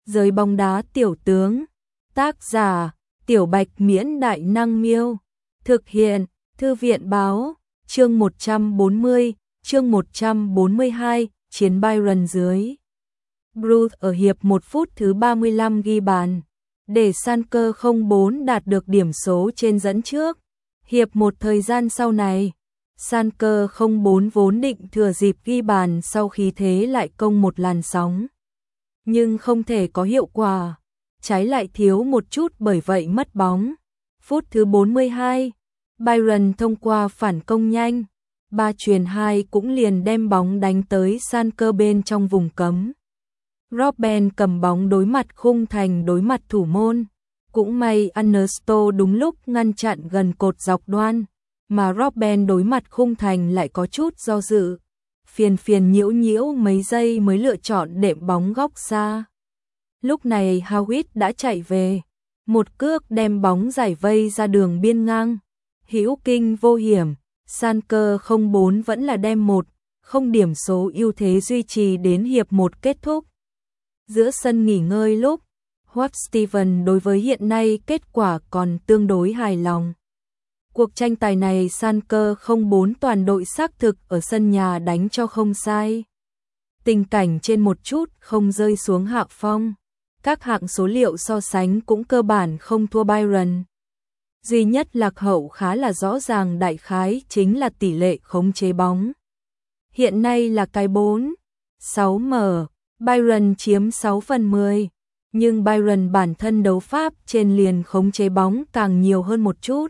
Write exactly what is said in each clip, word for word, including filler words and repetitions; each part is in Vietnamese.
Giới bóng đá tiểu tướng. Tác giả: Tiểu Bạch Miễn Đại Năng Miêu. Thực hiện: Thư viện Báo. Chương một trăm bốn mươi, chương một trăm bốn mươi hai, chiến Bayern dưới. Bruce ở hiệp một phút thứ ba mươi lăm ghi bàn, để Schalke không bốn đạt được điểm số trên dẫn trước. Hiệp một thời gian sau này, Schalke không bốn vốn định thừa dịp ghi bàn sau khi thế lại công một làn sóng. Nhưng không thể có hiệu quả, trái lại thiếu một chút bởi vậy mất bóng. Phút thứ bốn mươi hai, Bayern thông qua phản công nhanh, ba chuyền hai cũng liền đem bóng đánh tới Schalke bên trong vùng cấm. Robben cầm bóng đối mặt khung thành đối mặt thủ môn. Cũng may Ernesto đúng lúc ngăn chặn gần cột dọc đoan, mà Robben đối mặt khung thành lại có chút do dự. Phiền phiền nhiễu nhiễu mấy giây mới lựa chọn đệm bóng góc xa. Lúc này Howard đã chạy về, một cước đem bóng giải vây ra đường biên ngang. Hữu kinh vô hiểm, Schalke không bốn vẫn là đem một, không điểm số ưu thế duy trì đến hiệp một kết thúc. Giữa sân nghỉ ngơi lúc, Howard Steven đối với hiện nay kết quả còn tương đối hài lòng. Cuộc tranh tài này Schalke không bốn toàn đội xác thực ở sân nhà đánh cho không sai. Tình cảnh trên một chút không rơi xuống hạ phong. Các hạng số liệu so sánh cũng cơ bản không thua Bayern. Duy nhất lạc hậu khá là rõ ràng đại khái chính là tỷ lệ khống chế bóng. Hiện nay là cái bốn, sáu m, Bayern chiếm sáu phần mười, nhưng Bayern bản thân đấu pháp trên liền khống chế bóng càng nhiều hơn một chút.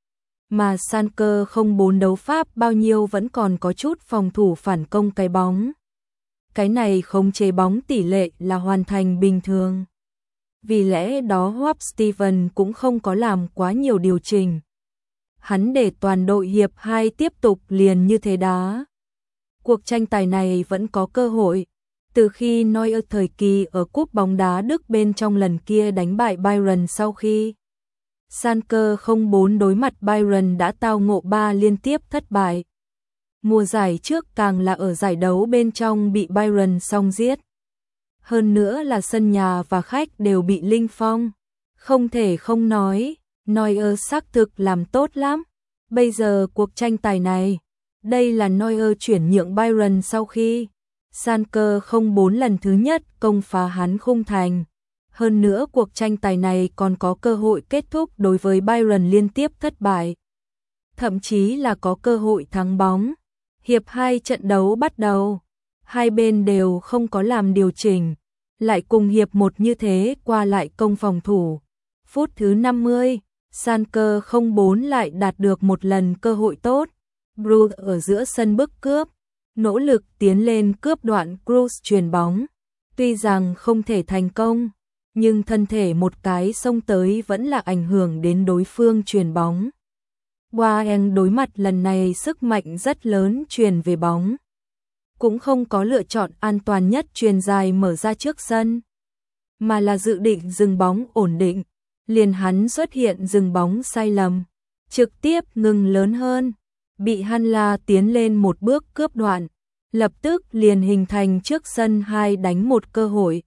Mà Schalke không bốn đấu pháp bao nhiêu vẫn còn có chút phòng thủ phản công cái bóng. Cái này khống chế bóng tỷ lệ là hoàn thành bình thường. Vì lẽ đó Howard Steven cũng không có làm quá nhiều điều chỉnh. Hắn để toàn đội hiệp hai tiếp tục liền như thế đá. Cuộc tranh tài này vẫn có cơ hội. Từ khi Neuer thời kỳ ở cúp bóng đá Đức bên trong lần kia đánh bại Bayern sau khi Schalke không bốn đối mặt Bayern đã tao ngộ ba liên tiếp thất bại. Mùa giải trước càng là ở giải đấu bên trong bị Bayern song giết. Hơn nữa là sân nhà và khách đều bị linh phong. Không thể không nói, Neuer xác thực làm tốt lắm. Bây giờ cuộc tranh tài này, đây là Neuer chuyển nhượng Bayern sau khi Schalke không bốn lần thứ nhất công phá hắn khung thành. Hơn nữa cuộc tranh tài này còn có cơ hội kết thúc đối với Bayern liên tiếp thất bại. Thậm chí là có cơ hội thắng bóng. Hiệp hai trận đấu bắt đầu, hai bên đều không có làm điều chỉnh, lại cùng hiệp một như thế qua lại công phòng thủ. Phút thứ năm mươi, Schalke không bốn lại đạt được một lần cơ hội tốt. Bruce ở giữa sân bức cướp, nỗ lực tiến lên cướp đoạn Cruz chuyền bóng. Tuy rằng không thể thành công, nhưng thân thể một cái xông tới vẫn là ảnh hưởng đến đối phương chuyền bóng. Boateng đối mặt lần này sức mạnh rất lớn chuyền về bóng. Cũng không có lựa chọn an toàn nhất chuyền dài mở ra trước sân, mà là dự định dừng bóng ổn định. Liền hắn xuất hiện dừng bóng sai lầm, trực tiếp ngừng lớn hơn. Bị Hanla tiến lên một bước cướp đoạn, lập tức liền hình thành trước sân hai đánh một cơ hội.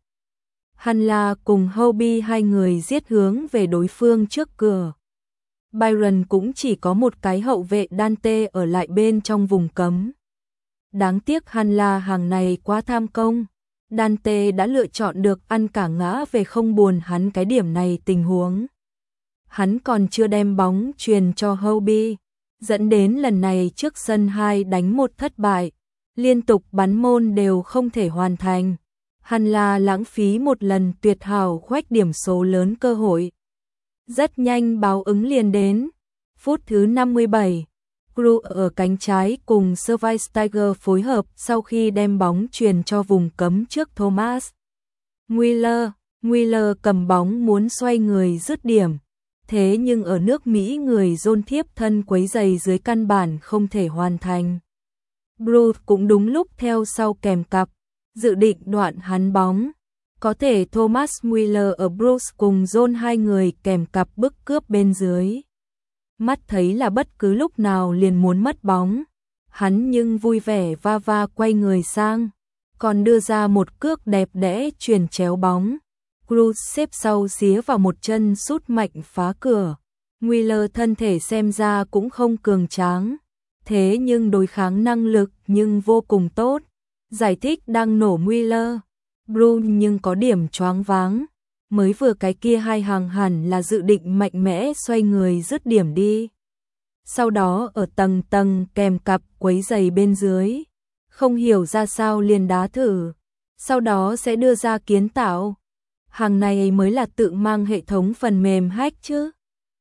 Hanla cùng Hobby hai người giết hướng về đối phương trước cửa. Bayern cũng chỉ có một cái hậu vệ Dante ở lại bên trong vùng cấm. Đáng tiếc Hanla hàng này quá tham công. Dante đã lựa chọn được ăn cả ngã về không buồn hắn cái điểm này tình huống. Hắn còn chưa đem bóng truyền cho Hobby, dẫn đến lần này trước sân hai đánh một thất bại. Liên tục bắn môn đều không thể hoàn thành. Hanla lãng phí một lần tuyệt hảo khoách điểm số lớn cơ hội. Rất nhanh báo ứng liền đến. Phút thứ năm mươi bảy, Cruz ở cánh trái cùng Schweinsteiger phối hợp sau khi đem bóng truyền cho vùng cấm trước Thomas Müller. Müller cầm bóng muốn xoay người dứt điểm. Thế nhưng ở nước Mỹ người dồn thiếp thân quấy giày dưới căn bản không thể hoàn thành. Bruce cũng đúng lúc theo sau kèm cặp, dự định đoạn hắn bóng. Có thể Thomas Müller ở Bruce cùng John hai người kèm cặp bức cướp bên dưới. Mắt thấy là bất cứ lúc nào liền muốn mất bóng. Hắn nhưng vui vẻ va va quay người sang, còn đưa ra một cước đẹp đẽ chuyền chéo bóng. Cruz xếp sau xía vào một chân sút mạnh phá cửa. Wheeler thân thể xem ra cũng không cường tráng, thế nhưng đối kháng năng lực nhưng vô cùng tốt. Giải thích đang nổ Wheeler. Bruce nhưng có điểm choáng váng. Mới vừa cái kia hai hàng hẳn là dự định mạnh mẽ xoay người dứt điểm đi. Sau đó ở tầng tầng kèm cặp quấy giày bên dưới. Không hiểu ra sao liền đá thử. Sau đó sẽ đưa ra kiến tạo. Hàng này mới là tự mang hệ thống phần mềm hack chứ.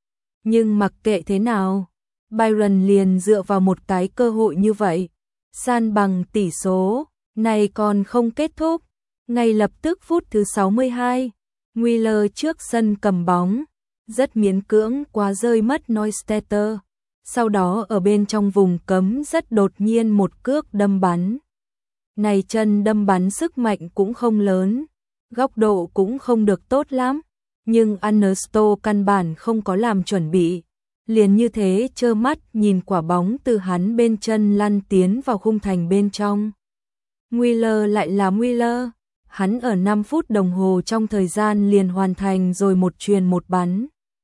Nhưng mặc kệ thế nào, Byron liền dựa vào một cái cơ hội như vậy. San bằng tỷ số, này còn không kết thúc. Ngay lập tức phút thứ sáu mươi hai, Wheeler trước sân cầm bóng, rất miễn cưỡng quá rơi mất Neustadter. Sau đó ở bên trong vùng cấm rất đột nhiên một cước đâm bắn. Này chân đâm bắn sức mạnh cũng không lớn, góc độ cũng không được tốt lắm, nhưng Ernesto căn bản không có làm chuẩn bị, liền như thế trơ mắt nhìn quả bóng từ hắn bên chân lăn tiến vào khung thành bên trong. Wheeler lại là Wheeler, hắn ở năm phút đồng hồ trong thời gian liền hoàn thành rồi một chuyền một bắn.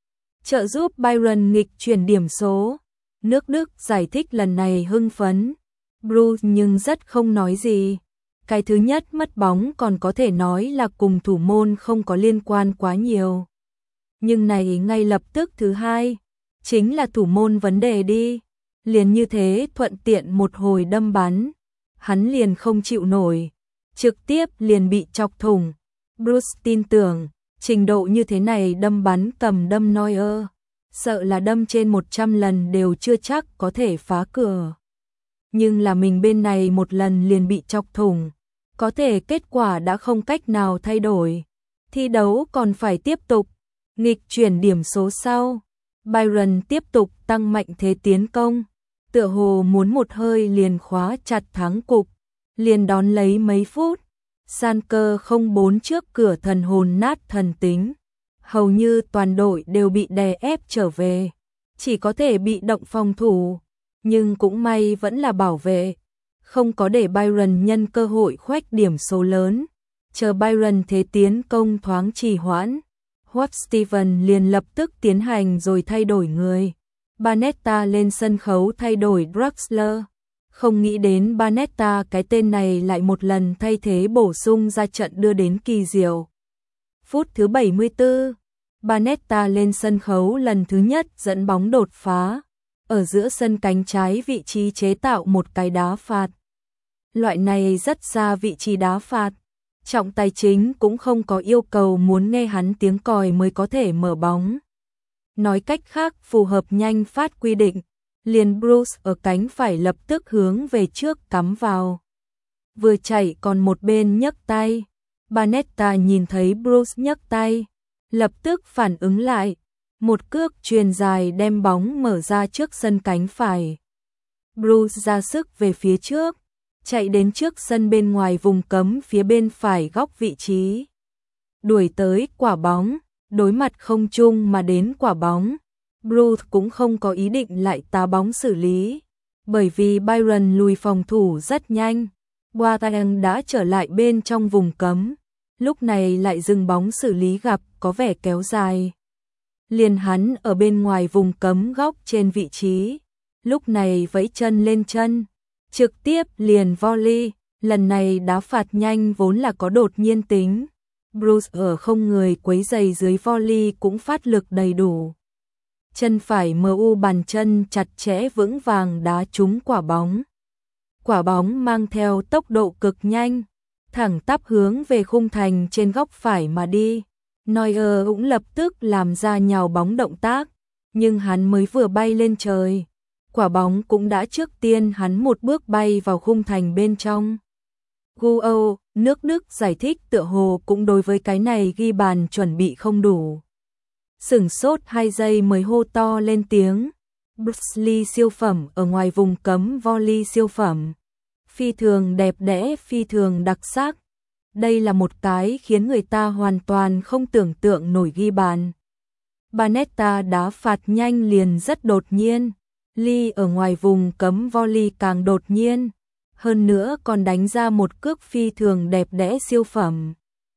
Trợ giúp Bayern nghịch chuyển điểm số. Nước Đức giải thích lần này hưng phấn. Bruce nhưng rất không nói gì. Cái thứ nhất mất bóng còn có thể nói là cùng thủ môn không có liên quan quá nhiều. Nhưng này ngay lập tức thứ hai, chính là thủ môn vấn đề đi. Liền như thế thuận tiện một hồi đâm bắn. Hắn liền không chịu nổi. Trực tiếp liền bị chọc thủng. Bruce tin tưởng, trình độ như thế này đâm bắn cầm đâm Neuer. Sợ là đâm trên một trăm lần đều chưa chắc có thể phá cửa. Nhưng là mình bên này một lần liền bị chọc thủng. Có thể kết quả đã không cách nào thay đổi. Thi đấu còn phải tiếp tục. Nghịch chuyển điểm số sau. Bayern tiếp tục tăng mạnh thế tiến công. Tựa hồ muốn một hơi liền khóa chặt thắng cục. Liền đón lấy mấy phút. Sanker không bốn trước cửa thần hồn nát thần tính. Hầu như toàn đội đều bị đè ép trở về. Chỉ có thể bị động phòng thủ. Nhưng cũng may vẫn là bảo vệ. Không có để Bayern nhân cơ hội khoét điểm số lớn. Chờ Bayern thế tiến công thoáng trì hoãn. Hop Steven liền lập tức tiến hành rồi thay đổi người. Banetta lên sân khấu thay đổi Draxler. Không nghĩ đến Banetta cái tên này lại một lần thay thế bổ sung ra trận đưa đến kỳ diệu. Phút thứ bảy mươi tư, Banetta lên sân khấu lần thứ nhất dẫn bóng đột phá. Ở giữa sân cánh trái vị trí chế tạo một cái đá phạt. Loại này rất xa vị trí đá phạt. Trọng tài chính cũng không có yêu cầu muốn nghe hắn tiếng còi mới có thể mở bóng. Nói cách khác phù hợp nhanh phát quy định. Liền Bruce ở cánh phải lập tức hướng về trước cắm vào. Vừa chạy còn một bên nhấc tay. Banetta nhìn thấy Bruce nhấc tay. Lập tức phản ứng lại. Một cước chuyền dài đem bóng mở ra trước sân cánh phải. Bruce ra sức về phía trước. Chạy đến trước sân bên ngoài vùng cấm phía bên phải góc vị trí. Đuổi tới quả bóng. Đối mặt không chung mà đến quả bóng. Bruce cũng không có ý định lại tá bóng xử lý. Bởi vì Bayern lùi phòng thủ rất nhanh. Boateng đã trở lại bên trong vùng cấm. Lúc này lại dừng bóng xử lý gặp có vẻ kéo dài. Liền hắn ở bên ngoài vùng cấm góc trên vị trí. Lúc này vẫy chân lên chân. Trực tiếp liền volley. Lần này đá phạt nhanh vốn là có đột nhiên tính. Bruce ở không người quấy giày dưới volley cũng phát lực đầy đủ. Chân phải em u bàn chân chặt chẽ vững vàng đá trúng quả bóng. Quả bóng mang theo tốc độ cực nhanh, thẳng tắp hướng về khung thành trên góc phải mà đi. Neuer cũng lập tức làm ra nhào bóng động tác, nhưng hắn mới vừa bay lên trời. Quả bóng cũng đã trước tiên hắn một bước bay vào khung thành bên trong. Guo, nước Đức giải thích tựa hồ cũng đối với cái này ghi bàn chuẩn bị không đủ. Sửng sốt hai giây mới hô to lên tiếng. Bruce Lee siêu phẩm ở ngoài vùng cấm volley siêu phẩm. Phi thường đẹp đẽ, phi thường đặc sắc. Đây là một cái khiến người ta hoàn toàn không tưởng tượng nổi ghi bàn. Banetta đá phạt nhanh liền rất đột nhiên. Lee ở ngoài vùng cấm volley càng đột nhiên. Hơn nữa còn đánh ra một cước phi thường đẹp đẽ siêu phẩm.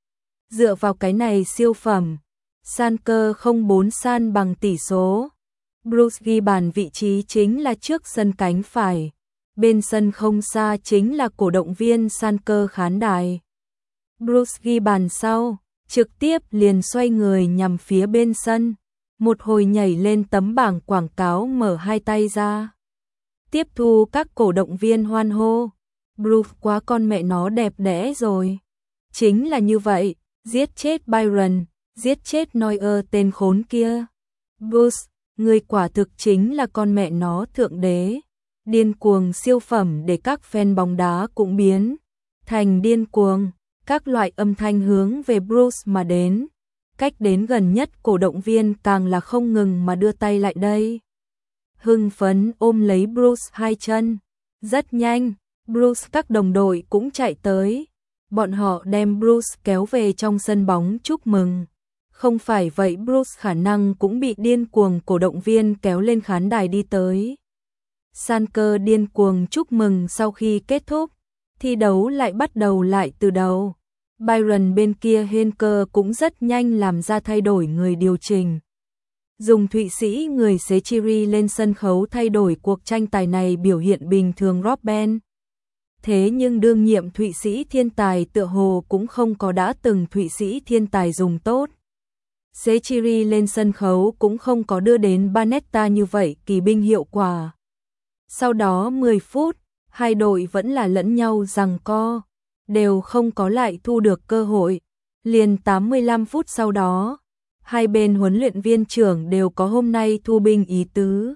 Dựa vào cái này siêu phẩm, Sanker không bốn san bằng tỷ số. Bruce ghi bàn vị trí chính là trước sân cánh phải. Bên sân không xa chính là cổ động viên Sanker khán đài. Bruce ghi bàn sau, trực tiếp liền xoay người nhằm phía bên sân. Một hồi nhảy lên tấm bảng quảng cáo mở hai tay ra. Tiếp thu các cổ động viên hoan hô. Bruce quá con mẹ nó đẹp đẽ rồi. Chính là như vậy, giết chết Byron, giết chết Neuer tên khốn kia. Bruce, người quả thực chính là con mẹ nó thượng đế. Điên cuồng siêu phẩm để các fan bóng đá cũng biến thành điên cuồng. Các loại âm thanh hướng về Bruce mà đến. Cách đến gần nhất cổ động viên càng là không ngừng mà đưa tay lại đây. Hưng phấn ôm lấy Bruce hai chân. Rất nhanh, Bruce các đồng đội cũng chạy tới. Bọn họ đem Bruce kéo về trong sân bóng chúc mừng. Không phải vậy Bruce khả năng cũng bị điên cuồng cổ động viên kéo lên khán đài đi tới. Sanker điên cuồng chúc mừng sau khi kết thúc. Thi đấu lại bắt đầu lại từ đầu. Byron bên kia Henker cũng rất nhanh làm ra thay đổi người điều chỉnh. Dùng Thụy Sĩ người Sechiri lên sân khấu thay đổi cuộc tranh tài này biểu hiện bình thường Robben. Thế nhưng đương nhiệm Thụy Sĩ thiên tài tựa hồ cũng không có đã từng Thụy Sĩ thiên tài dùng tốt. Sechiri lên sân khấu cũng không có đưa đến Banetta như vậy kỳ binh hiệu quả. Sau đó mười phút, hai đội vẫn là lẫn nhau giằng co, đều không có lại thu được cơ hội. Liền tám mươi lăm phút sau đó, hai bên huấn luyện viên trưởng đều có hôm nay thu binh ý tứ.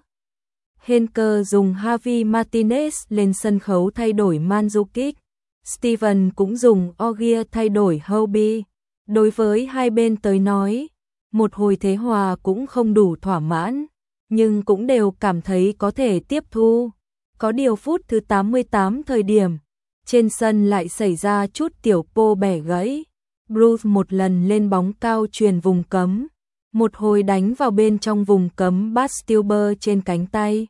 Henker dùng Javi Martinez lên sân khấu thay đổi Mandzukic, Steven cũng dùng Ogier thay đổi Houby. Đối với hai bên tới nói, một hồi thế hòa cũng không đủ thỏa mãn, nhưng cũng đều cảm thấy có thể tiếp thu. Có điều phút thứ tám mươi tám thời điểm, trên sân lại xảy ra chút tiểu pô bẻ gãy. Bruce một lần lên bóng cao truyền vùng cấm, một hồi đánh vào bên trong vùng cấm Bastilber trên cánh tay.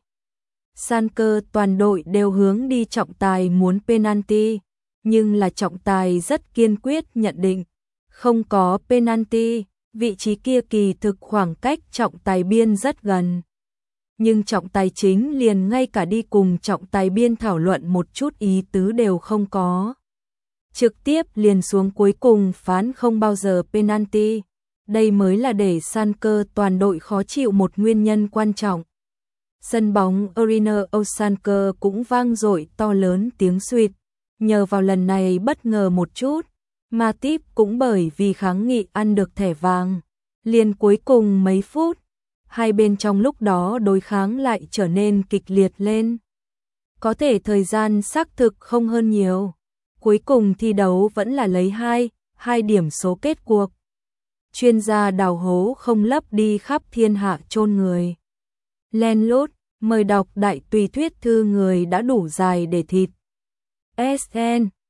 Sanker toàn đội đều hướng đi trọng tài muốn penalty, nhưng là trọng tài rất kiên quyết nhận định, không có penalty, vị trí kia kỳ thực khoảng cách trọng tài biên rất gần. Nhưng trọng tài chính liền ngay cả đi cùng trọng tài biên thảo luận một chút ý tứ đều không có. Trực tiếp liền xuống cuối cùng phán không bao giờ penalty. Đây mới là để Sanker toàn đội khó chịu một nguyên nhân quan trọng. Sân bóng Arena Osanker cũng vang dội to lớn tiếng suýt. Nhờ vào lần này bất ngờ một chút, Matip cũng bởi vì kháng nghị ăn được thẻ vàng. Liền cuối cùng mấy phút, hai bên trong lúc đó đối kháng lại trở nên kịch liệt lên. Có thể thời gian xác thực không hơn nhiều. Cuối cùng thi đấu vẫn là lấy hai, hai điểm số kết cuộc. Chuyên gia đào hố không lấp đi khắp thiên hạ chôn người. Len lút, mời đọc đại tùy thuyết thư người đã đủ dài để thịt. ét en